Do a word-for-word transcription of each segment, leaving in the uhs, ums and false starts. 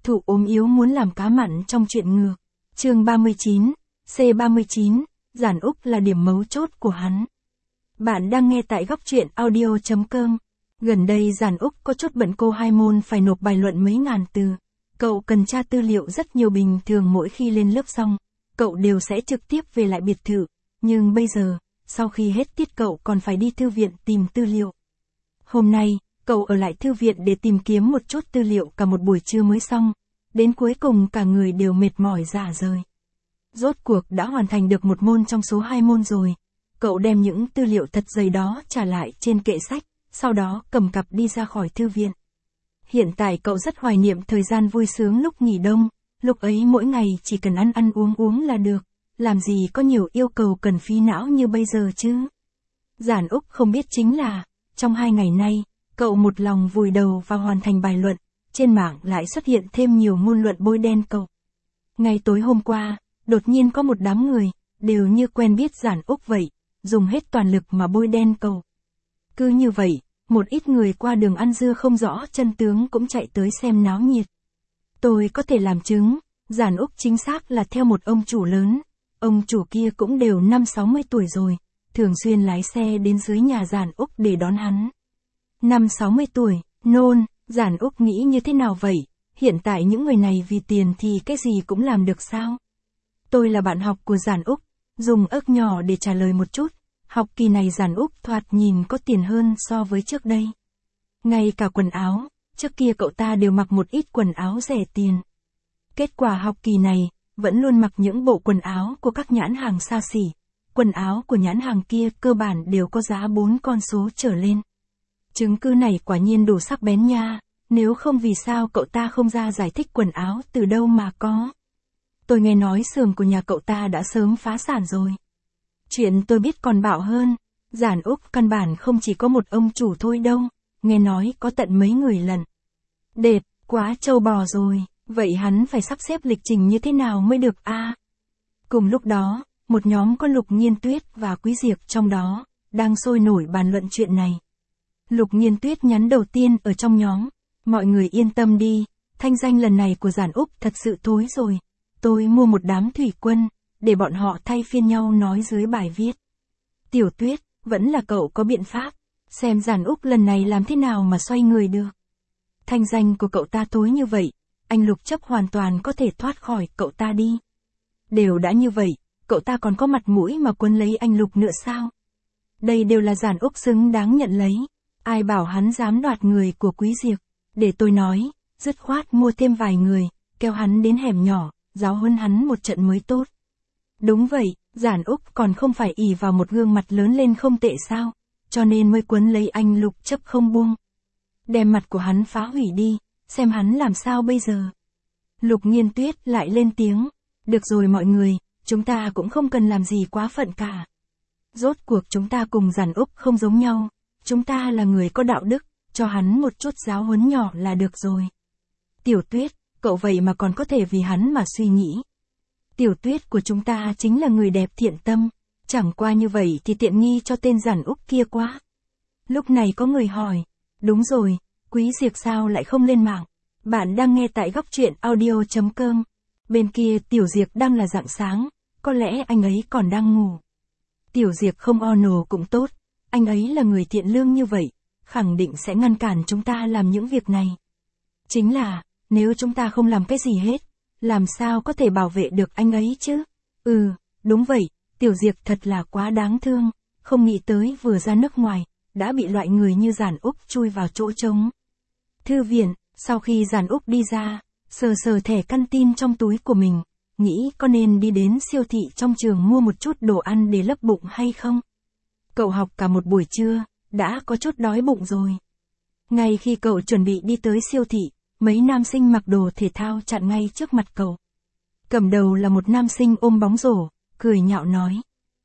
thụ ốm yếu muốn làm cá mặn trong chuyện ngược. Chương ba mươi chín, C ba mươi chín, Giản Úc là điểm mấu chốt của hắn. Bạn đang nghe tại góc truyện audio chấm com. Gần đây Giản Úc có chút bận, cô hai môn phải nộp bài luận mấy ngàn từ. Cậu cần tra tư liệu rất nhiều, bình thường mỗi khi lên lớp xong, cậu đều sẽ trực tiếp về lại biệt thự. Nhưng bây giờ, sau khi hết tiết cậu còn phải đi thư viện tìm tư liệu. Hôm nay, cậu ở lại thư viện để tìm kiếm một chút tư liệu cả một buổi trưa mới xong. Đến cuối cùng cả người đều mệt mỏi rã rời. Rốt cuộc đã hoàn thành được một môn trong số hai môn rồi. Cậu đem những tư liệu thật dày đó trả lại trên kệ sách, sau đó cầm cặp đi ra khỏi thư viện. Hiện tại cậu rất hoài niệm thời gian vui sướng lúc nghỉ đông, lúc ấy mỗi ngày chỉ cần ăn ăn uống uống là được, làm gì có nhiều yêu cầu cần phí não như bây giờ chứ. Giản Úc không biết chính là, trong hai ngày nay, cậu một lòng vùi đầu vào hoàn thành bài luận, trên mạng lại xuất hiện thêm nhiều ngôn luận bôi đen cậu. Ngay tối hôm qua, đột nhiên có một đám người, đều như quen biết Giản Úc vậy, dùng hết toàn lực mà bôi đen cậu. Cứ như vậy, một ít người qua đường ăn dưa không rõ chân tướng cũng chạy tới xem náo nhiệt. Tôi có thể làm chứng, Giản Úc chính xác là theo một ông chủ lớn, ông chủ kia cũng đều năm sáu mươi tuổi rồi, thường xuyên lái xe đến dưới nhà Giản Úc để đón hắn. Năm sáu mươi tuổi, nôn, Giản Úc nghĩ như thế nào vậy? Hiện tại những người này vì tiền thì cái gì cũng làm được sao? Tôi là bạn học của Giản Úc, dùng ức nhỏ để trả lời một chút. Học kỳ này Giản Úc thoạt nhìn có tiền hơn so với trước đây. Ngay cả quần áo, trước kia cậu ta đều mặc một ít quần áo rẻ tiền. Kết quả học kỳ này, vẫn luôn mặc những bộ quần áo của các nhãn hàng xa xỉ. Quần áo của nhãn hàng kia cơ bản đều có giá bốn con số trở lên. Chứng cứ này quả nhiên đủ sắc bén nha, nếu không vì sao cậu ta không ra giải thích quần áo từ đâu mà có. Tôi nghe nói xưởng của nhà cậu ta đã sớm phá sản rồi. Chuyện tôi biết còn bạo hơn, Giản Úc căn bản không chỉ có một ông chủ thôi đâu, nghe nói có tận mấy người lần. Đệt, quá trâu bò rồi, vậy hắn phải sắp xếp lịch trình như thế nào mới được a? À? Cùng lúc đó, một nhóm có Lục Nhiên Tuyết và Quý Diệp trong đó, đang sôi nổi bàn luận chuyện này. Lục Nhiên Tuyết nhắn đầu tiên ở trong nhóm, mọi người yên tâm đi, thanh danh lần này của Giản Úc thật sự thối rồi. Tôi mua một đám thủy quân, để bọn họ thay phiên nhau nói dưới bài viết. Tiểu Tuyết, vẫn là cậu có biện pháp, xem Giản Úc lần này làm thế nào mà xoay người được. Thanh danh của cậu ta thối như vậy, anh Lục Chấp hoàn toàn có thể thoát khỏi cậu ta đi. Đều đã như vậy, cậu ta còn có mặt mũi mà quấn lấy anh Lục nữa sao? Đây đều là Giản Úc xứng đáng nhận lấy, ai bảo hắn dám đoạt người của Quý Diệp, để tôi nói, dứt khoát mua thêm vài người, kéo hắn đến hẻm nhỏ, giáo huấn hắn một trận mới tốt. Đúng vậy, Giản Úc còn không phải ỷ vào một gương mặt lớn lên không tệ sao, cho nên mới quấn lấy anh Lục Chấp không buông. Đem mặt của hắn phá hủy đi, xem hắn làm sao bây giờ. Lục Nhiên Tuyết lại lên tiếng, được rồi mọi người, chúng ta cũng không cần làm gì quá phận cả. Rốt cuộc chúng ta cùng Giản Úc không giống nhau, chúng ta là người có đạo đức, cho hắn một chút giáo huấn nhỏ là được rồi. Tiểu Tuyết, cậu vậy mà còn có thể vì hắn mà suy nghĩ. Tiểu Tuyết của chúng ta chính là người đẹp thiện tâm, chẳng qua như vậy thì tiện nghi cho tên Giản Úc kia quá. Lúc này có người hỏi, đúng rồi, Quý Diệp sao lại không lên mạng? Bạn đang nghe tại góc truyện audio chấm com. Bên kia Tiểu Diệp đang là rạng sáng, có lẽ anh ấy còn đang ngủ. Tiểu Diệp không o nồ cũng tốt, anh ấy là người thiện lương như vậy, khẳng định sẽ ngăn cản chúng ta làm những việc này. Chính là, nếu chúng ta không làm cái gì hết, làm sao có thể bảo vệ được anh ấy chứ? Ừ, đúng vậy, Tiểu Diệp thật là quá đáng thương, không nghĩ tới vừa ra nước ngoài, đã bị loại người như Giản Úc chui vào chỗ trống. Thư viện, sau khi Giản Úc đi ra, sờ sờ thẻ căn tin trong túi của mình, nghĩ có nên đi đến siêu thị trong trường mua một chút đồ ăn để lấp bụng hay không? Cậu học cả một buổi trưa, đã có chút đói bụng rồi. Ngay khi cậu chuẩn bị đi tới siêu thị, mấy nam sinh mặc đồ thể thao chặn ngay trước mặt cậu. Cầm đầu là một nam sinh ôm bóng rổ, cười nhạo nói.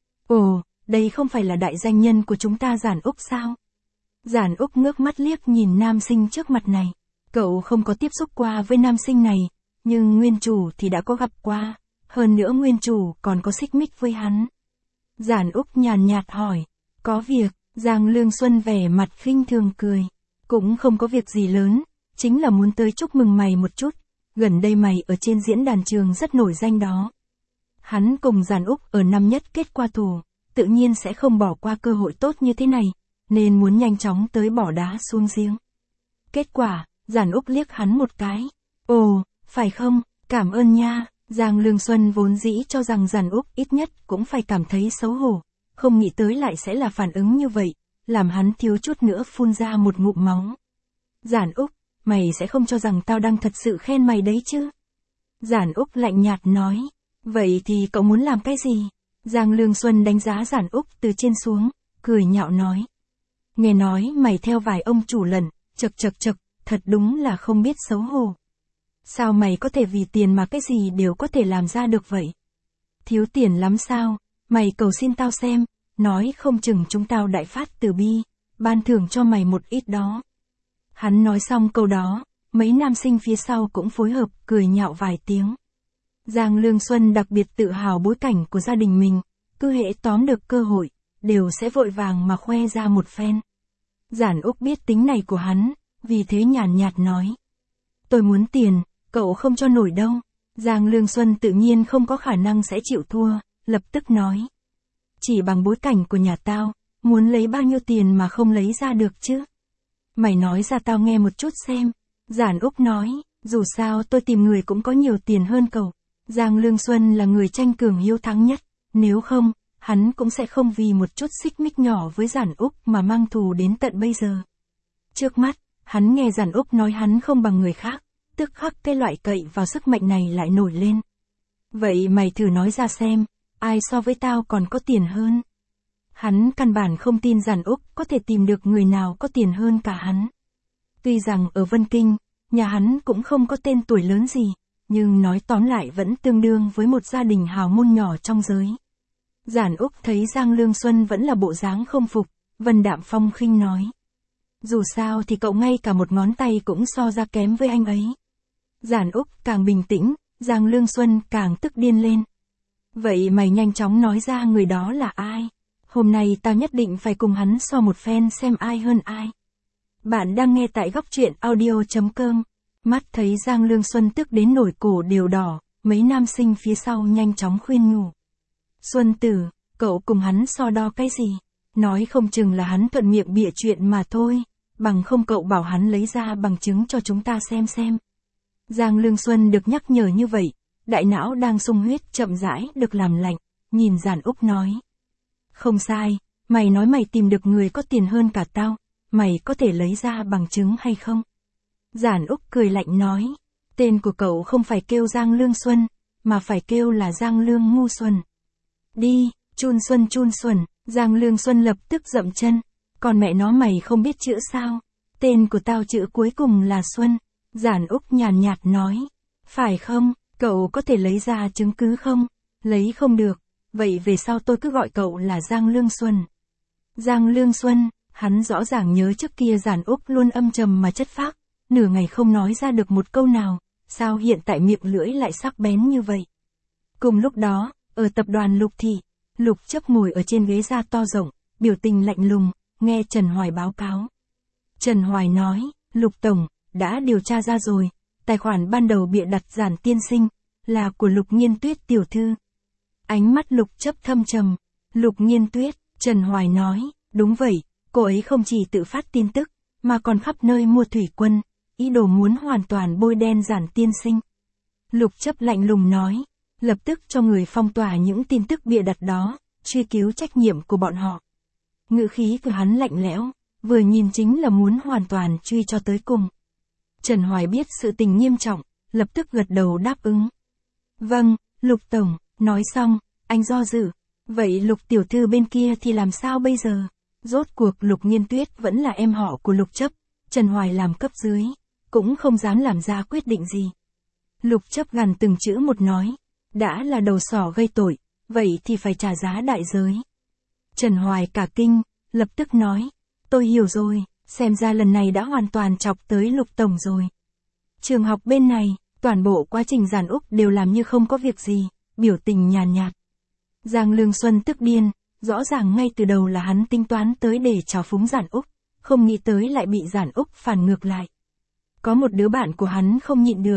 Ồ, đây không phải là đại danh nhân của chúng ta Giản Úc sao? Giản Úc ngước mắt liếc nhìn nam sinh trước mặt này. Cậu không có tiếp xúc qua với nam sinh này, nhưng nguyên chủ thì đã có gặp qua. Hơn nữa nguyên chủ còn có xích mích với hắn. Giản Úc nhàn nhạt hỏi. Có việc, Giang Lương Xuân vẻ mặt khinh thường cười. Cũng không có việc gì lớn, chính là muốn tới chúc mừng mày một chút. gần đây mày ở trên diễn đàn trường rất nổi danh đó. Hắn cùng Giản Úc ở năm nhất kết qua thù, tự nhiên sẽ không bỏ qua cơ hội tốt như thế này, nên muốn nhanh chóng tới bỏ đá xuống giếng. Kết quả, Giản Úc liếc hắn một cái. Ồ, phải không, cảm ơn nha. Giang Lương Xuân vốn dĩ cho rằng Giản Úc ít nhất cũng phải cảm thấy xấu hổ, không nghĩ tới lại sẽ là phản ứng như vậy, làm hắn thiếu chút nữa phun ra một ngụm máu. Giản Úc, mày sẽ không cho rằng tao đang thật sự khen mày đấy chứ? Giản Úc lạnh nhạt nói. Vậy thì cậu muốn làm cái gì? Giang Lương Xuân đánh giá Giản Úc từ trên xuống, cười nhạo nói. Nghe nói mày theo vài ông chủ lần, chật chật chật, thật đúng là không biết xấu hổ. Sao mày có thể vì tiền mà cái gì đều có thể làm ra được vậy? Thiếu tiền lắm sao? Mày cầu xin tao xem, nói không chừng chúng tao đại phát từ bi, ban thưởng cho mày một ít đó. Hắn nói xong câu đó, mấy nam sinh phía sau cũng phối hợp cười nhạo vài tiếng. Giang Lương Xuân đặc biệt tự hào bối cảnh của gia đình mình, cứ hễ tóm được cơ hội, đều sẽ vội vàng mà khoe ra một phen. Giản Úc biết tính này của hắn, vì thế nhàn nhạt nói. Tôi muốn tiền, cậu không cho nổi đâu. Giang Lương Xuân tự nhiên không có khả năng sẽ chịu thua, lập tức nói. Chỉ bằng bối cảnh của nhà tao, muốn lấy bao nhiêu tiền mà không lấy ra được chứ? Mày nói ra tao nghe một chút xem. Giản Úc nói, dù sao tôi tìm người cũng có nhiều tiền hơn cậu. Giang Lương Xuân là người tranh cường hiếu thắng nhất, nếu không, hắn cũng sẽ không vì một chút xích mích nhỏ với Giản Úc mà mang thù đến tận bây giờ. Trước mắt, hắn nghe Giản Úc nói hắn không bằng người khác, tức khắc cái loại cậy vào sức mạnh này lại nổi lên. Vậy mày thử nói ra xem, ai so với tao còn có tiền hơn? Hắn căn bản không tin Giản Úc có thể tìm được người nào có tiền hơn cả hắn. Tuy rằng ở Vân Kinh, nhà hắn cũng không có tên tuổi lớn gì, nhưng nói tóm lại vẫn tương đương với một gia đình hào môn nhỏ trong giới. Giản Úc thấy Giang Lương Xuân vẫn là bộ dáng không phục, vân đạm phong khinh nói. Dù sao thì cậu ngay cả một ngón tay cũng so ra kém với anh ấy. Giản Úc càng bình tĩnh, Giang Lương Xuân càng tức điên lên. Vậy mày nhanh chóng nói ra người đó là ai? Hôm nay tao nhất định phải cùng hắn so một phen xem ai hơn ai. Bạn đang nghe tại góc truyện audio chấm com. Mắt thấy Giang Lương Xuân tức đến nổi cổ đều đỏ, mấy nam sinh phía sau nhanh chóng khuyên nhủ. Xuân tử, cậu cùng hắn so đo cái gì? Nói không chừng là hắn thuận miệng bịa chuyện mà thôi, bằng không cậu bảo hắn lấy ra bằng chứng cho chúng ta xem xem. Giang Lương Xuân được nhắc nhở như vậy, đại não đang sung huyết chậm rãi được làm lạnh, nhìn Giản Úc nói. Không sai, mày nói mày tìm được người có tiền hơn cả tao, mày có thể lấy ra bằng chứng hay không? Giản Úc cười lạnh nói, tên của cậu không phải kêu Giang Lương Xuân, mà phải kêu là Giang Lương Ngu Xuân. Đi, chun xuân chun xuân, Giang Lương Xuân lập tức dậm chân, còn mẹ nó mày không biết chữ sao? Tên của tao chữ cuối cùng là Xuân. Giản Úc nhàn nhạt nói, phải không, cậu có thể lấy ra chứng cứ không? Lấy không được, vậy về sau tôi cứ gọi cậu là Giang Lương Xuân. Giang Lương Xuân, hắn rõ ràng nhớ trước kia Giản Úc luôn âm trầm mà chất phác, nửa ngày không nói ra được một câu nào, sao hiện tại miệng lưỡi lại sắc bén như vậy? Cùng lúc đó, ở tập đoàn Lục Thị, Lục Chấp ngồi ở trên ghế da to rộng, biểu tình lạnh lùng, nghe Trần Hoài báo cáo. Trần Hoài nói, Lục Tổng, đã điều tra ra rồi, tài khoản ban đầu bịa đặt Giản tiên sinh, là của Lục Nghiên Tuyết tiểu thư. Ánh mắt Lục Chấp thâm trầm, Lục Nghiên Tuyết, Trần Hoài nói, đúng vậy, cô ấy không chỉ tự phát tin tức, mà còn khắp nơi mua thủy quân, ý đồ muốn hoàn toàn bôi đen Giản tiên sinh. Lục Chấp lạnh lùng nói, lập tức cho người phong tỏa những tin tức bịa đặt đó, truy cứu trách nhiệm của bọn họ. Ngữ khí của hắn lạnh lẽo, vừa nhìn chính là muốn hoàn toàn truy cho tới cùng. Trần Hoài biết sự tình nghiêm trọng, lập tức gật đầu đáp ứng. Vâng, Lục Tổng, nói xong, anh do dự. Vậy Lục tiểu thư bên kia thì làm sao bây giờ? Rốt cuộc Lục Nghiên Tuyết vẫn là em họ của Lục Chấp, Trần Hoài làm cấp dưới, cũng không dám làm ra quyết định gì. Lục Chấp gằn từng chữ một nói, đã là đầu sỏ gây tội, vậy thì phải trả giá đại giới. Trần Hoài cả kinh, lập tức nói, tôi hiểu rồi, xem ra lần này đã hoàn toàn chọc tới Lục Tổng rồi. Trường học bên này, toàn bộ quá trình Giản Úc đều làm như không có việc gì, biểu tình nhàn nhạt. Giang Lương Xuân tức điên, rõ ràng ngay từ đầu là hắn tính toán tới để trào phúng Giản Úc, không nghĩ tới lại bị Giản Úc phản ngược lại. Có một đứa bạn của hắn không nhịn được,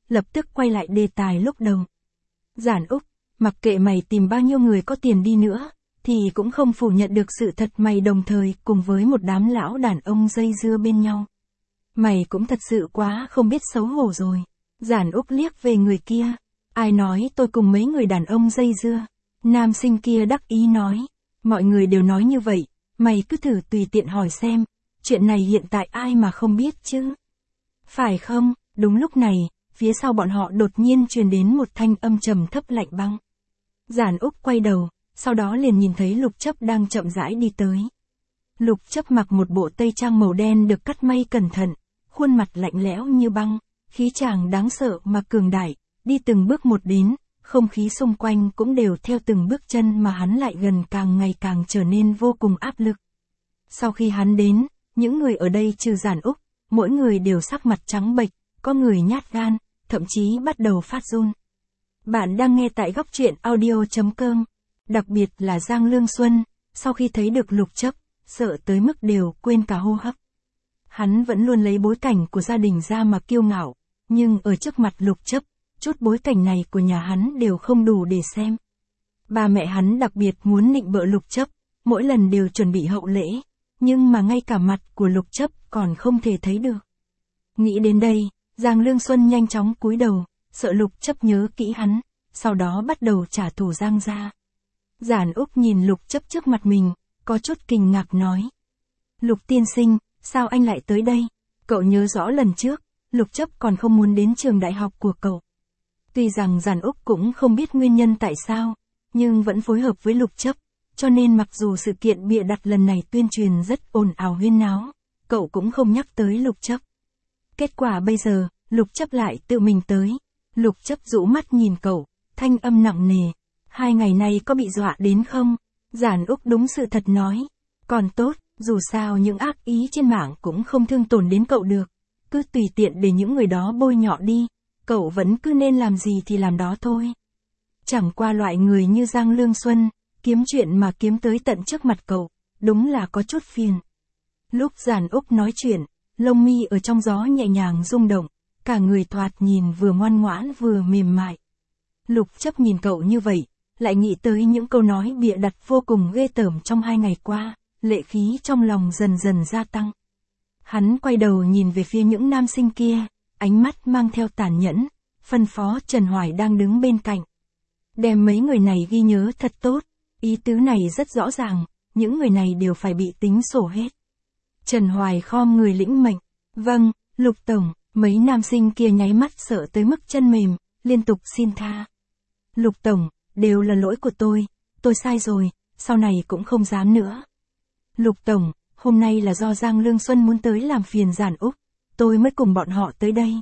lập tức quay lại đề tài lúc đầu. Giản Úc, mặc kệ mày tìm bao nhiêu người có tiền đi nữa, thì cũng không phủ nhận được sự thật mày đồng thời cùng với một đám lão đàn ông dây dưa bên nhau. Mày cũng thật sự quá không biết xấu hổ rồi. Giản Úc liếc về người kia. Ai nói tôi cùng mấy người đàn ông dây dưa? Nam sinh kia đắc ý nói. Mọi người đều nói như vậy, mày cứ thử tùy tiện hỏi xem, chuyện này hiện tại ai mà không biết chứ? Phải không? Đúng lúc này, phía sau bọn họ đột nhiên truyền đến một thanh âm trầm thấp lạnh băng. Giản Úc quay đầu, sau đó liền nhìn thấy Lục Chấp đang chậm rãi đi tới. Lục Chấp mặc một bộ tây trang màu đen được cắt may cẩn thận, khuôn mặt lạnh lẽo như băng, khí chàng đáng sợ mà cường đại, đi từng bước một đến, không khí xung quanh cũng đều theo từng bước chân mà hắn lại gần càng ngày càng trở nên vô cùng áp lực. Sau khi hắn đến, những người ở đây trừ Giản Úc, mỗi người đều sắc mặt trắng bệch, có người nhát gan, thậm chí bắt đầu phát run. Bạn đang nghe tại góc truyện audio chấm com. Đặc biệt là Giang Lương Xuân, sau khi thấy được Lục Chấp, sợ tới mức đều quên cả hô hấp. Hắn vẫn luôn lấy bối cảnh của gia đình ra mà kiêu ngạo, nhưng ở trước mặt Lục Chấp, chút bối cảnh này của nhà hắn đều không đủ để xem. Ba mẹ hắn đặc biệt muốn nịnh bợ Lục Chấp, mỗi lần đều chuẩn bị hậu lễ, nhưng mà ngay cả mặt của Lục Chấp còn không thể thấy được. Nghĩ đến đây, Giang Lương Xuân nhanh chóng cúi đầu, sợ Lục Chấp nhớ kỹ hắn, sau đó bắt đầu trả thù Giang gia. Giản Úc nhìn Lục Chấp trước mặt mình, có chút kinh ngạc nói. Lục tiên sinh, sao anh lại tới đây? Cậu nhớ rõ lần trước, Lục Chấp còn không muốn đến trường đại học của cậu. Tuy rằng Giản Úc cũng không biết nguyên nhân tại sao, nhưng vẫn phối hợp với Lục Chấp, cho nên mặc dù sự kiện bịa đặt lần này tuyên truyền rất ồn ào huyên náo, cậu cũng không nhắc tới Lục Chấp. Kết quả bây giờ, Lục Chấp lại tự mình tới. Lục Chấp rũ mắt nhìn cậu, thanh âm nặng nề. Hai ngày nay có bị dọa đến không? Giản Úc đúng sự thật nói. Còn tốt, dù sao những ác ý trên mạng cũng không thương tổn đến cậu được. Cứ tùy tiện để những người đó bôi nhọ đi. Cậu vẫn cứ nên làm gì thì làm đó thôi. Chẳng qua loại người như Giang Lương Xuân, kiếm chuyện mà kiếm tới tận trước mặt cậu, đúng là có chút phiền. Lúc Giản Úc nói chuyện, lông mi ở trong gió nhẹ nhàng rung động, cả người thoạt nhìn vừa ngoan ngoãn vừa mềm mại. Lục Chấp nhìn cậu như vậy, lại nghĩ tới những câu nói bịa đặt vô cùng ghê tởm trong hai ngày qua, lệ khí trong lòng dần dần gia tăng. Hắn quay đầu nhìn về phía những nam sinh kia, ánh mắt mang theo tàn nhẫn, phân phó Trần Hoài đang đứng bên cạnh. Đem mấy người này ghi nhớ thật tốt, ý tứ này rất rõ ràng, những người này đều phải bị tính sổ hết. Trần Hoài khom người lĩnh mệnh. Vâng, Lục Tổng. Mấy nam sinh kia nháy mắt sợ tới mức chân mềm, liên tục xin tha. Lục Tổng, đều là lỗi của tôi, tôi sai rồi, sau này cũng không dám nữa. Lục Tổng, hôm nay là do Giang Lương Xuân muốn tới làm phiền Giản Úc, tôi mới cùng bọn họ tới đây.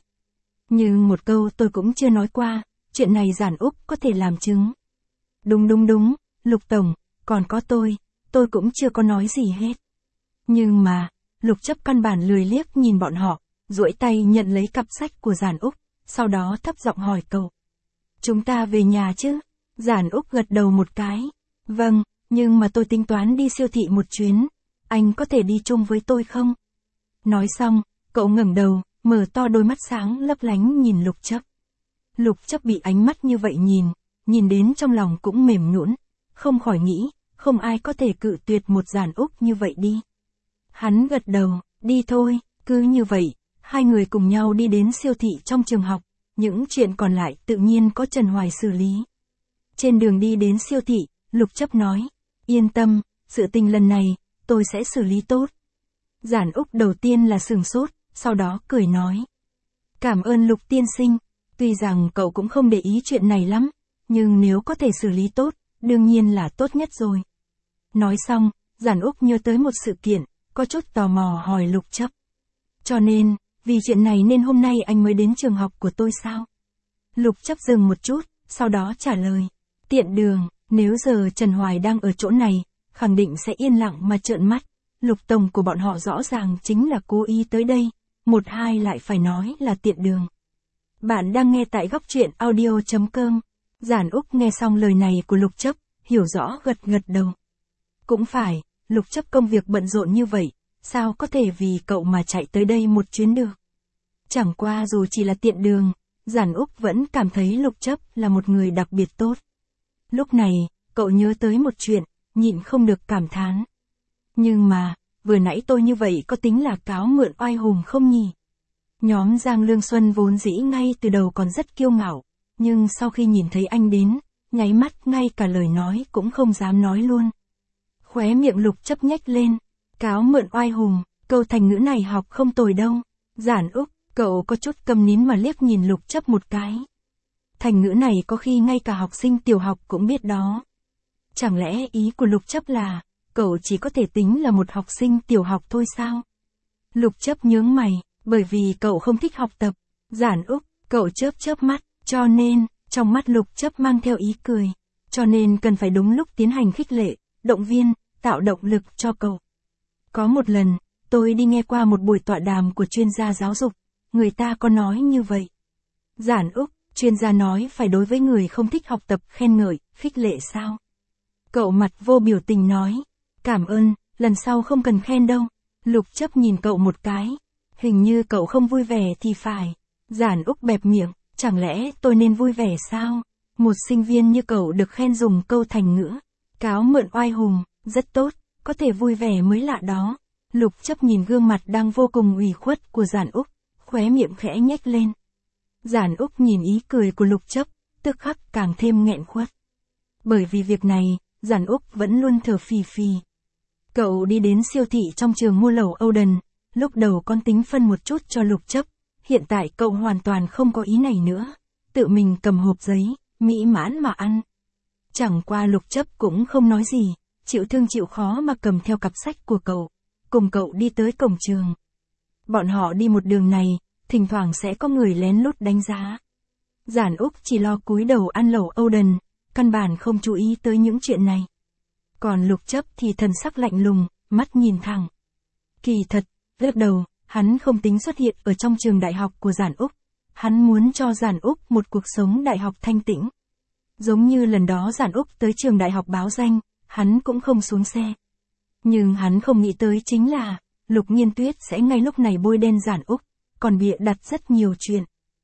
Nhưng một câu tôi cũng chưa nói qua, chuyện này Giản Úc có thể làm chứng. Đúng đúng đúng, Lục Tổng, còn có tôi, tôi cũng chưa có nói gì hết. Nhưng mà, Lục Chấp căn bản lười liếc nhìn bọn họ, duỗi tay nhận lấy cặp sách của Giản Úc, sau đó thấp giọng hỏi cậu. Chúng ta về nhà chứ? Giản Úc gật đầu một cái. Vâng, nhưng mà tôi tính toán đi siêu thị một chuyến, anh có thể đi chung với tôi không? Nói xong, cậu ngẩng đầu, mở to đôi mắt sáng lấp lánh nhìn Lục Chấp. Lục Chấp bị ánh mắt như vậy nhìn, nhìn đến trong lòng cũng mềm nhũn, không khỏi nghĩ, không ai có thể cự tuyệt một Giản Úc như vậy đi. Hắn gật đầu, đi thôi, cứ như vậy, hai người cùng nhau đi đến siêu thị trong trường học, những chuyện còn lại tự nhiên có Trần Hoài xử lý. Trên đường đi đến siêu thị, Lục Chấp nói, yên tâm, sự tình lần này, tôi sẽ xử lý tốt. Giản Úc đầu tiên là sửng sốt, sau đó cười nói. Cảm ơn Lục tiên sinh, tuy rằng cậu cũng không để ý chuyện này lắm, nhưng nếu có thể xử lý tốt, đương nhiên là tốt nhất rồi. Nói xong, Giản Úc nhớ tới một sự kiện, có chút tò mò hỏi Lục Chấp. Cho nên, vì chuyện này nên hôm nay anh mới đến trường học của tôi sao? Lục Chấp dừng một chút, sau đó trả lời. Tiện đường, nếu giờ Trần Hoài đang ở chỗ này, khẳng định sẽ yên lặng mà trợn mắt. Lục Tổng của bọn họ rõ ràng chính là cố ý tới đây, một hai lại phải nói là tiện đường. Bạn đang nghe tại góc truyện audio chấm com. Giản Úc nghe xong lời này của Lục Chấp, hiểu rõ gật gật đầu. Cũng phải, Lục Chấp công việc bận rộn như vậy, sao có thể vì cậu mà chạy tới đây một chuyến được. Chẳng qua dù chỉ là tiện đường, Giản Úc vẫn cảm thấy Lục Chấp là một người đặc biệt tốt. Lúc này, cậu nhớ tới một chuyện, nhịn không được cảm thán. Nhưng mà, vừa nãy tôi như vậy có tính là cáo mượn oai hùng không nhỉ? Nhóm Giang Lương Xuân vốn dĩ ngay từ đầu còn rất kiêu ngạo, nhưng sau khi nhìn thấy anh đến, nháy mắt ngay cả lời nói cũng không dám nói luôn. Khóe miệng Lục Chấp nhếch lên, cáo mượn oai hùng, câu thành ngữ này học không tồi đâu. Giản Úc, cậu có chút câm nín mà liếc nhìn Lục Chấp một cái. Thành ngữ này có khi ngay cả học sinh tiểu học cũng biết đó. Chẳng lẽ ý của Lục Chấp là, cậu chỉ có thể tính là một học sinh tiểu học thôi sao? Lục Chấp nhướng mày, bởi vì cậu không thích học tập. Giản Úc, cậu chớp chớp mắt, cho nên, trong mắt Lục Chấp mang theo ý cười. Cho nên cần phải đúng lúc tiến hành khích lệ, động viên, tạo động lực cho cậu. Có một lần, tôi đi nghe qua một buổi tọa đàm của chuyên gia giáo dục, người ta có nói như vậy. Giản Úc, chuyên gia nói phải đối với người không thích học tập khen ngợi, khích lệ sao? Cậu mặt vô biểu tình nói, cảm ơn, lần sau không cần khen đâu. Lục Chấp nhìn cậu một cái, hình như cậu không vui vẻ thì phải. Giản Úc bẹp miệng, chẳng lẽ tôi nên vui vẻ sao? Một sinh viên như cậu được khen dùng câu thành ngữ, cáo mượn oai hùng, rất tốt, có thể vui vẻ mới lạ đó. Lục Chấp nhìn gương mặt đang vô cùng ủy khuất của Giản Úc, khóe miệng khẽ nhếch lên. Giản Úc nhìn ý cười của Lục Chấp, tức khắc càng thêm nghẹn khuất. Bởi vì việc này, Giản Úc vẫn luôn thở phì phì. Cậu đi đến siêu thị trong trường mua lẩu Oden, lúc đầu con tính phân một chút cho Lục Chấp, hiện tại cậu hoàn toàn không có ý này nữa, tự mình cầm hộp giấy, mỹ mãn mà ăn. Chẳng qua Lục Chấp cũng không nói gì, chịu thương chịu khó mà cầm theo cặp sách của cậu, cùng cậu đi tới cổng trường. Bọn họ đi một đường này, thỉnh thoảng sẽ có người lén lút đánh giá. Giản Úc chỉ lo cúi đầu ăn lẩu Oden, căn bản không chú ý tới những chuyện này. Còn Lục Chấp thì thần sắc lạnh lùng, mắt nhìn thẳng. Kỳ thật, lúc đầu, hắn không tính xuất hiện ở trong trường đại học của Giản Úc. Hắn muốn cho Giản Úc một cuộc sống đại học thanh tĩnh. Giống như lần đó Giản Úc tới trường đại học báo danh, hắn cũng không xuống xe. Nhưng hắn không nghĩ tới chính là, Lục Nghiên Tuyết sẽ ngay lúc này bôi đen Giản Úc, còn bịa đặt rất nhiều chuyện.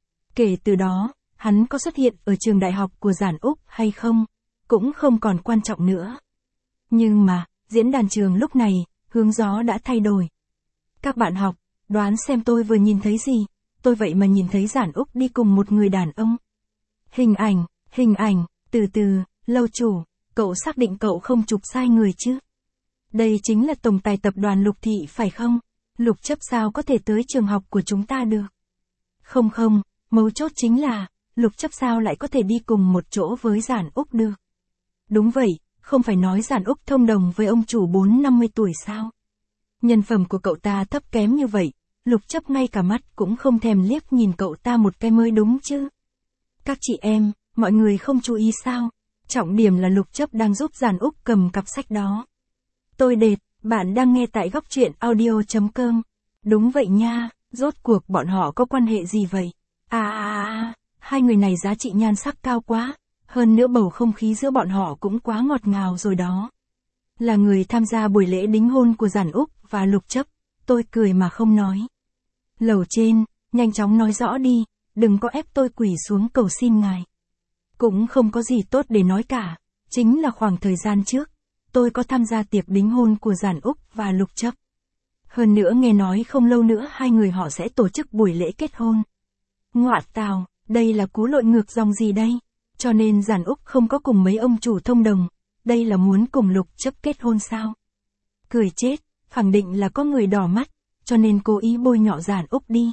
Kể từ đó, hắn có xuất hiện ở trường đại học của Giản Úc hay không, cũng không còn quan trọng nữa. Nhưng mà, diễn đàn trường lúc này, hướng gió đã thay đổi. Các bạn học, đoán xem tôi vừa nhìn thấy gì, tôi vậy mà nhìn thấy Giản Úc đi cùng một người đàn ông. Hình ảnh, hình ảnh, từ từ, lâu chủ, cậu xác định cậu không chụp sai người chứ? Đây chính là tổng tài tập đoàn Lục Thị phải không? Lục Chấp sao có thể tới trường học của chúng ta được? Không không, mấu chốt chính là, Lục Chấp sao lại có thể đi cùng một chỗ với Giản Úc được? Đúng vậy, không phải nói Giản Úc thông đồng với ông chủ bốn năm mươi tuổi sao? Nhân phẩm của cậu ta thấp kém như vậy, Lục Chấp ngay cả mắt cũng không thèm liếc nhìn cậu ta một cái mới đúng chứ. Các chị em, mọi người không chú ý sao? Trọng điểm là Lục Chấp đang giúp Giản Úc cầm cặp sách đó. Tôi đệt, bạn đang nghe tại góc truyện audio chấm com. Đúng vậy nha, rốt cuộc bọn họ có quan hệ gì vậy? À à à, hai người này giá trị nhan sắc cao quá, hơn nữa bầu không khí giữa bọn họ cũng quá ngọt ngào rồi đó. Là người tham gia buổi lễ đính hôn của Giản Úc và Lục Chấp, tôi cười mà không nói. Lầu trên, nhanh chóng nói rõ đi, đừng có ép tôi quỳ xuống cầu xin ngài. Cũng không có gì tốt để nói cả, chính là khoảng thời gian trước, tôi có tham gia tiệc đính hôn của Giản Úc và Lục Chấp. Hơn nữa nghe nói không lâu nữa hai người họ sẽ tổ chức buổi lễ kết hôn. Ngoạ tào, đây là cú lội ngược dòng gì đây? Cho nên Giản Úc không có cùng mấy ông chủ thông đồng, đây là muốn cùng Lục Chấp kết hôn sao? Cười chết, khẳng định là có người đỏ mắt, cho nên cố ý bôi nhọ Giản Úc đi.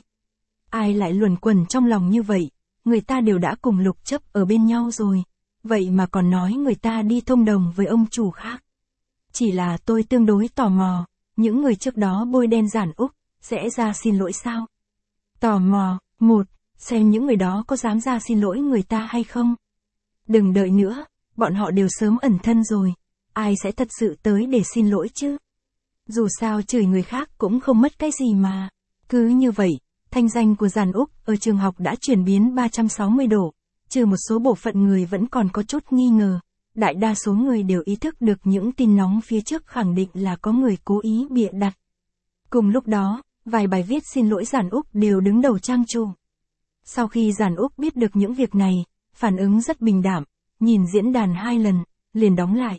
Ai lại luẩn quẩn trong lòng như vậy, người ta đều đã cùng Lục Chấp ở bên nhau rồi, vậy mà còn nói người ta đi thông đồng với ông chủ khác. Chỉ là tôi tương đối tò mò, những người trước đó bôi đen Giản Úc, sẽ ra xin lỗi sao? Tò mò, một, xem những người đó có dám ra xin lỗi người ta hay không? Đừng đợi nữa, bọn họ đều sớm ẩn thân rồi, ai sẽ thật sự tới để xin lỗi chứ? Dù sao chửi người khác cũng không mất cái gì mà. Cứ như vậy, thanh danh của Giản Úc ở trường học đã chuyển biến ba trăm sáu mươi độ, trừ một số bộ phận người vẫn còn có chút nghi ngờ. Đại đa số người đều ý thức được những tin nóng phía trước khẳng định là có người cố ý bịa đặt. Cùng lúc đó, vài bài viết xin lỗi Giản Úc đều đứng đầu trang chủ. Sau khi Giản Úc biết được những việc này, phản ứng rất bình đạm, nhìn diễn đàn hai lần, liền đóng lại.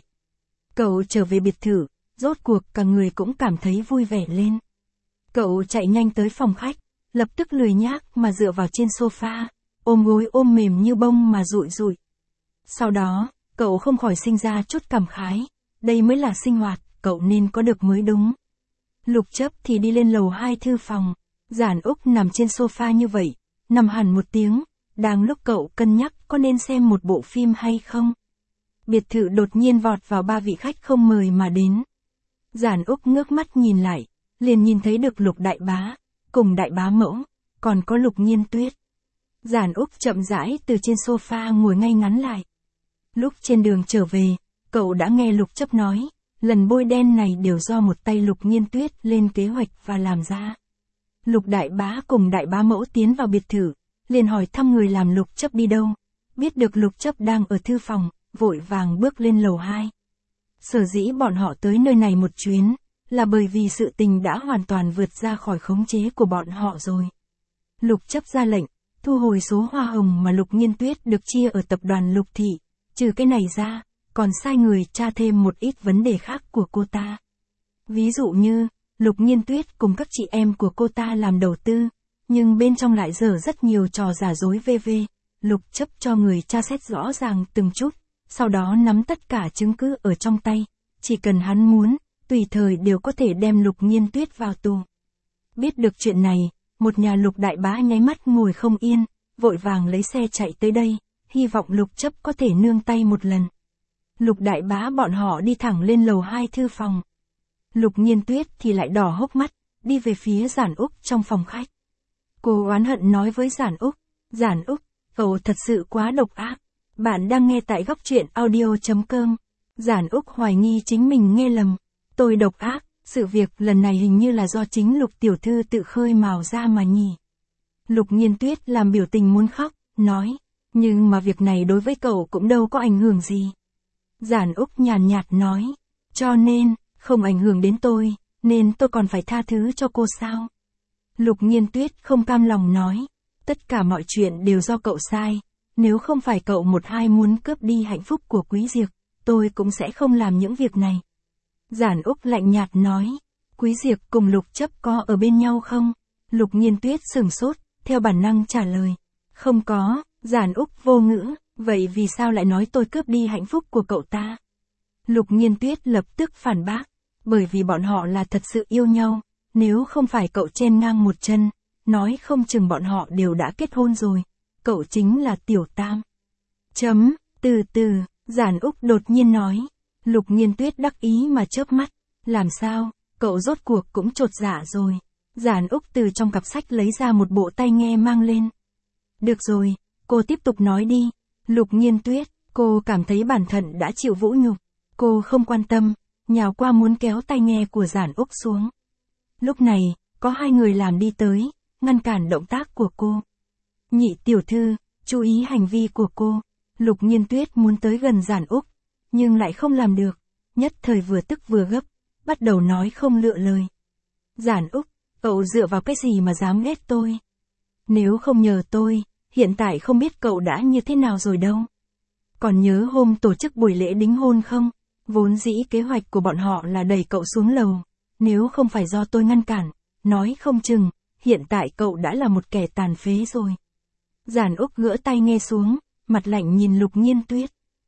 Cậu trở về biệt thự, rốt cuộc cả người cũng cảm thấy vui vẻ lên. Cậu chạy nhanh tới phòng khách, lập tức lười nhác mà dựa vào trên sofa, ôm gối ôm mềm như bông mà rụi rụi. Sau đó, cậu không khỏi sinh ra chút cảm khái, đây mới là sinh hoạt, cậu nên có được mới đúng. Lục Chấp thì đi lên lầu hai thư phòng, Giản Úc nằm trên sofa như vậy, nằm hẳn một tiếng, đang lúc cậu cân nhắc có nên xem một bộ phim hay không. Biệt thự đột nhiên vọt vào ba vị khách không mời mà đến. Giản Úc ngước mắt nhìn lại, liền nhìn thấy được Lục Đại Bá, cùng Đại Bá Mẫu, còn có Lục Nhiên Tuyết. Giản Úc chậm rãi từ trên sofa ngồi ngay ngắn lại. Lúc trên đường trở về, cậu đã nghe Lục Chấp nói, lần bôi đen này đều do một tay Lục Nhiên Tuyết lên kế hoạch và làm ra. Lục Đại Bá cùng Đại Bá Mẫu tiến vào biệt thự, liền hỏi thăm người làm Lục Chấp đi đâu, biết được Lục Chấp đang ở thư phòng, vội vàng bước lên lầu hai. Sở dĩ bọn họ tới nơi này một chuyến, là bởi vì sự tình đã hoàn toàn vượt ra khỏi khống chế của bọn họ rồi. Lục Chấp ra lệnh, thu hồi số hoa hồng mà Lục Nhiên Tuyết được chia ở tập đoàn Lục Thị, trừ cái này ra, còn sai người tra thêm một ít vấn đề khác của cô ta. Ví dụ như, Lục Nhiên Tuyết cùng các chị em của cô ta làm đầu tư, nhưng bên trong lại dở rất nhiều trò giả dối vê vê. Lục Chấp cho người tra xét rõ ràng từng chút, sau đó nắm tất cả chứng cứ ở trong tay, chỉ cần hắn muốn, tùy thời đều có thể đem Lục Nhiên Tuyết vào tù. Biết được chuyện này, một nhà Lục Đại Bá nháy mắt ngồi không yên, vội vàng lấy xe chạy tới đây, hy vọng Lục Chấp có thể nương tay một lần. Lục Đại Bá bọn họ đi thẳng lên lầu hai thư phòng. Lục Nhiên Tuyết thì lại đỏ hốc mắt, đi về phía Giản Úc trong phòng khách. Cô oán hận nói với Giản Úc, Giản Úc, cậu thật sự quá độc ác. Bạn đang nghe tại góc truyện audio chấm com. Giản Úc hoài nghi chính mình nghe lầm. Tôi độc ác, sự việc lần này hình như là do chính Lục tiểu thư tự khơi mào ra mà nhỉ. Lục Nhiên Tuyết làm biểu tình muốn khóc, nói, nhưng mà việc này đối với cậu cũng đâu có ảnh hưởng gì. Giản Úc nhàn nhạt nói, cho nên, không ảnh hưởng đến tôi, nên tôi còn phải tha thứ cho cô sao? Lục Nhiên Tuyết không cam lòng nói, tất cả mọi chuyện đều do cậu sai, nếu không phải cậu một hai muốn cướp đi hạnh phúc của Quý Diệp, tôi cũng sẽ không làm những việc này. Giản Úc lạnh nhạt nói, Quý Diệp cùng Lục Chấp có ở bên nhau không? Lục Nhiên Tuyết sửng sốt, theo bản năng trả lời, không có. Giản Úc vô ngữ, vậy vì sao lại nói tôi cướp đi hạnh phúc của cậu ta? Lục Nhiên Tuyết lập tức phản bác, bởi vì bọn họ là thật sự yêu nhau, nếu không phải cậu chen ngang một chân, nói không chừng bọn họ đều đã kết hôn rồi, cậu chính là Tiểu Tam. Chấm, từ từ, Giản Úc đột nhiên nói. Lục Nhiên Tuyết đắc ý mà chớp mắt, làm sao, cậu rốt cuộc cũng chột dạ rồi. Giản Úc từ trong cặp sách lấy ra một bộ tai nghe mang lên. Được rồi, cô tiếp tục nói đi. Lục Nhiên Tuyết, cô cảm thấy bản thân đã chịu vũ nhục. Cô không quan tâm, nhào qua muốn kéo tai nghe của Giản Úc xuống. Lúc này, có hai người làm đi tới, ngăn cản động tác của cô. Nhị tiểu thư, chú ý hành vi của cô. Lục Nhiên Tuyết muốn tới gần Giản Úc, nhưng lại không làm được, nhất thời vừa tức vừa gấp, bắt đầu nói không lựa lời. Giản Úc, cậu dựa vào cái gì mà dám ghét tôi? Nếu không nhờ tôi, hiện tại không biết cậu đã như thế nào rồi đâu. Còn nhớ hôm tổ chức buổi lễ đính hôn không? Vốn dĩ kế hoạch của bọn họ là đẩy cậu xuống lầu, nếu không phải do tôi ngăn cản, nói không chừng, hiện tại cậu đã là một kẻ tàn phế rồi. Giản Úc gỡ tay nghe xuống, mặt lạnh nhìn Lục Nhiên Tuyết.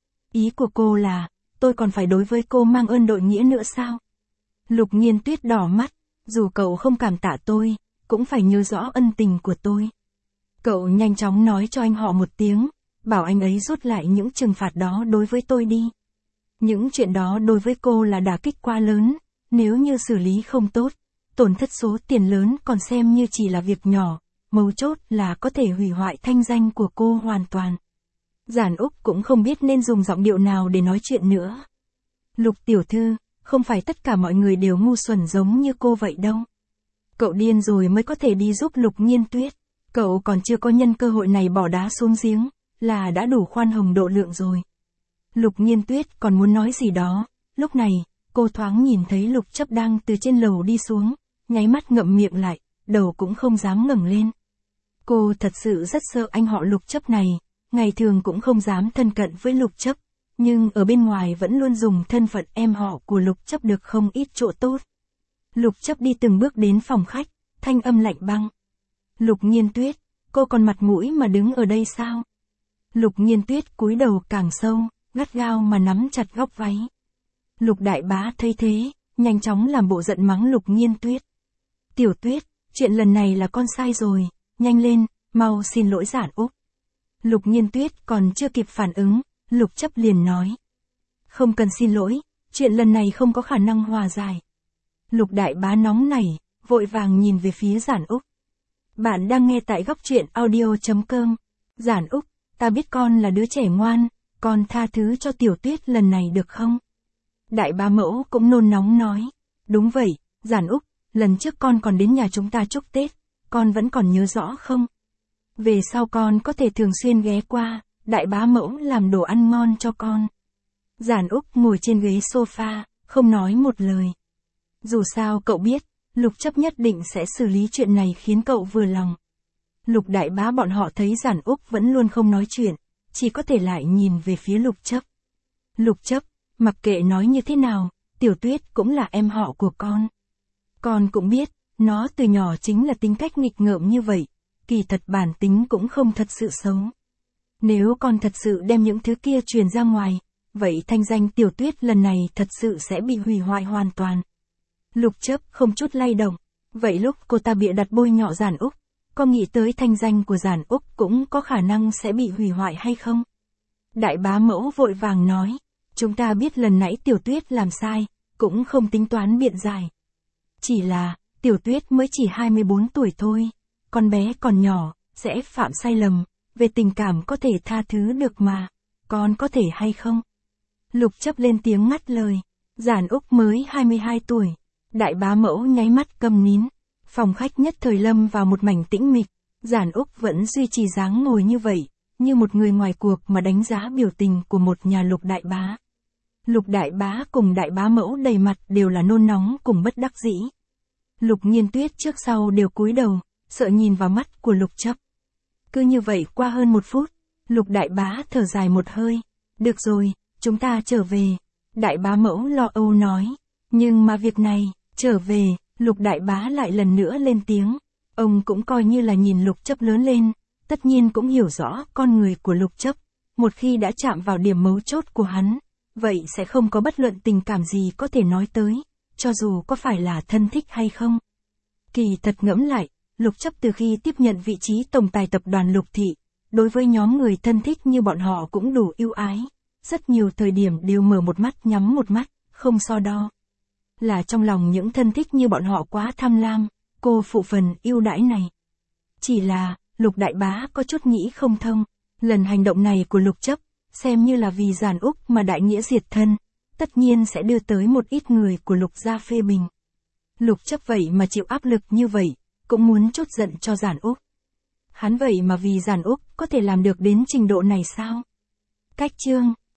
Ý của cô là, tôi còn phải đối với cô mang ơn đội nghĩa nữa sao? Lục Nhiên Tuyết đỏ mắt, dù cậu không cảm tạ tôi, cũng phải nhớ rõ ân tình của tôi. Cậu nhanh chóng nói cho anh họ một tiếng, bảo anh ấy rút lại những trừng phạt đó đối với tôi đi. Những chuyện đó đối với cô là đả kích quá lớn, nếu như xử lý không tốt, tổn thất số tiền lớn còn xem như chỉ là việc nhỏ, mấu chốt là có thể hủy hoại thanh danh của cô hoàn toàn. Giản Úc cũng không biết nên dùng giọng điệu nào để nói chuyện nữa. Lục tiểu thư, không phải tất cả mọi người đều ngu xuẩn giống như cô vậy đâu. Cậu điên rồi mới có thể đi giúp Lục Nhiên Tuyết. Cậu còn chưa có nhân cơ hội này bỏ đá xuống giếng, là đã đủ khoan hồng độ lượng rồi. Lục Nhiên Tuyết còn muốn nói gì đó, lúc này, cô thoáng nhìn thấy Lục Chấp đang từ trên lầu đi xuống, nháy mắt ngậm miệng lại, đầu cũng không dám ngẩng lên. Cô thật sự rất sợ anh họ Lục Chấp này, ngày thường cũng không dám thân cận với Lục Chấp, nhưng ở bên ngoài vẫn luôn dùng thân phận em họ của Lục Chấp được không ít chỗ tốt. Lục Chấp đi từng bước đến phòng khách, thanh âm lạnh băng. Lục Nhiên Tuyết, cô còn mặt mũi mà đứng ở đây sao? Lục Nhiên Tuyết cúi đầu càng sâu, gắt gao mà nắm chặt góc váy. Lục Đại Bá thấy thế, nhanh chóng làm bộ giận mắng Lục Nhiên Tuyết. Tiểu Tuyết, chuyện lần này là con sai rồi, nhanh lên, mau xin lỗi Giản Úc. Lục Nhiên Tuyết còn chưa kịp phản ứng, Lục Chấp liền nói. Không cần xin lỗi, chuyện lần này không có khả năng hòa giải. Lục Đại Bá nóng nảy, vội vàng nhìn về phía Giản Úc. Bạn đang nghe tại góc truyện audio.com. Giản Úc, ta biết con là đứa trẻ ngoan, con tha thứ cho Tiểu Tuyết lần này được không? Đại Bá Mẫu cũng nôn nóng nói. Đúng vậy, Giản Úc, lần trước con còn đến nhà chúng ta chúc Tết, con vẫn còn nhớ rõ không? Về sau con có thể thường xuyên ghé qua, Đại Bá Mẫu làm đồ ăn ngon cho con. Giản Úc ngồi trên ghế sofa, không nói một lời. Dù sao cậu biết, Lục Chấp nhất định sẽ xử lý chuyện này khiến cậu vừa lòng. Lục Đại Bá bọn họ thấy Giản Úc vẫn luôn không nói chuyện, chỉ có thể lại nhìn về phía Lục Chấp. Lục Chấp, mặc kệ nói như thế nào, Tiểu Tuyết cũng là em họ của con. Con cũng biết, nó từ nhỏ chính là tính cách nghịch ngợm như vậy, kỳ thật bản tính cũng không thật sự xấu. Nếu con thật sự đem những thứ kia truyền ra ngoài, vậy thanh danh Tiểu Tuyết lần này thật sự sẽ bị hủy hoại hoàn toàn. Lục Chấp không chút lay động, vậy lúc cô ta bịa đặt bôi nhọ Giản Úc, có nghĩ tới thanh danh của Giản Úc cũng có khả năng sẽ bị hủy hoại hay không? Đại Bá Mẫu vội vàng nói, chúng ta biết lần nãy Tiểu Tuyết làm sai, cũng không tính toán biện giải. Chỉ là, Tiểu Tuyết mới chỉ hai mươi bốn tuổi thôi, con bé còn nhỏ, sẽ phạm sai lầm, về tình cảm có thể tha thứ được mà, con có thể hay không? Lục Chấp lên tiếng ngắt lời, Giản Úc mới hai mươi hai tuổi. Đại Bá Mẫu nháy mắt câm nín, phòng khách nhất thời lâm vào một mảnh tĩnh mịch, Giản Úc vẫn duy trì dáng ngồi như vậy, như một người ngoài cuộc mà đánh giá biểu tình của một nhà Lục Đại Bá. Lục Đại Bá cùng Đại Bá Mẫu đầy mặt đều là nôn nóng cùng bất đắc dĩ. Lục Nhiên Tuyết trước sau đều cúi đầu, sợ nhìn vào mắt của Lục Chấp. Cứ như vậy qua hơn một phút, Lục Đại Bá thở dài một hơi, được rồi, chúng ta trở về. Đại Bá Mẫu lo âu nói, nhưng mà việc này, trở về, Lục Đại Bá lại lần nữa lên tiếng. Ông cũng coi như là nhìn Lục Chấp lớn lên, tất nhiên cũng hiểu rõ con người của Lục Chấp. Một khi đã chạm vào điểm mấu chốt của hắn, vậy sẽ không có bất luận tình cảm gì có thể nói tới, cho dù có phải là thân thích hay không. Kỳ thật ngẫm lại, Lục Chấp từ khi tiếp nhận vị trí tổng tài tập đoàn Lục Thị, đối với nhóm người thân thích như bọn họ cũng đủ ưu ái, rất nhiều thời điểm đều mở một mắt nhắm một mắt, không so đo. Là trong lòng những thân thích như bọn họ quá tham lam, cô phụ phần ưu đãi này. Chỉ là, Lục Đại Bá có chút nghĩ không thông, lần hành động này của Lục Chấp, xem như là vì Giản Úc mà đại nghĩa diệt thân, tất nhiên sẽ đưa tới một ít người của Lục gia phê bình. Lục Chấp vậy mà chịu áp lực như vậy, cũng muốn trút giận cho Giản Úc. Hắn vậy mà vì Giản Úc có thể làm được đến trình độ này sao? Cách chương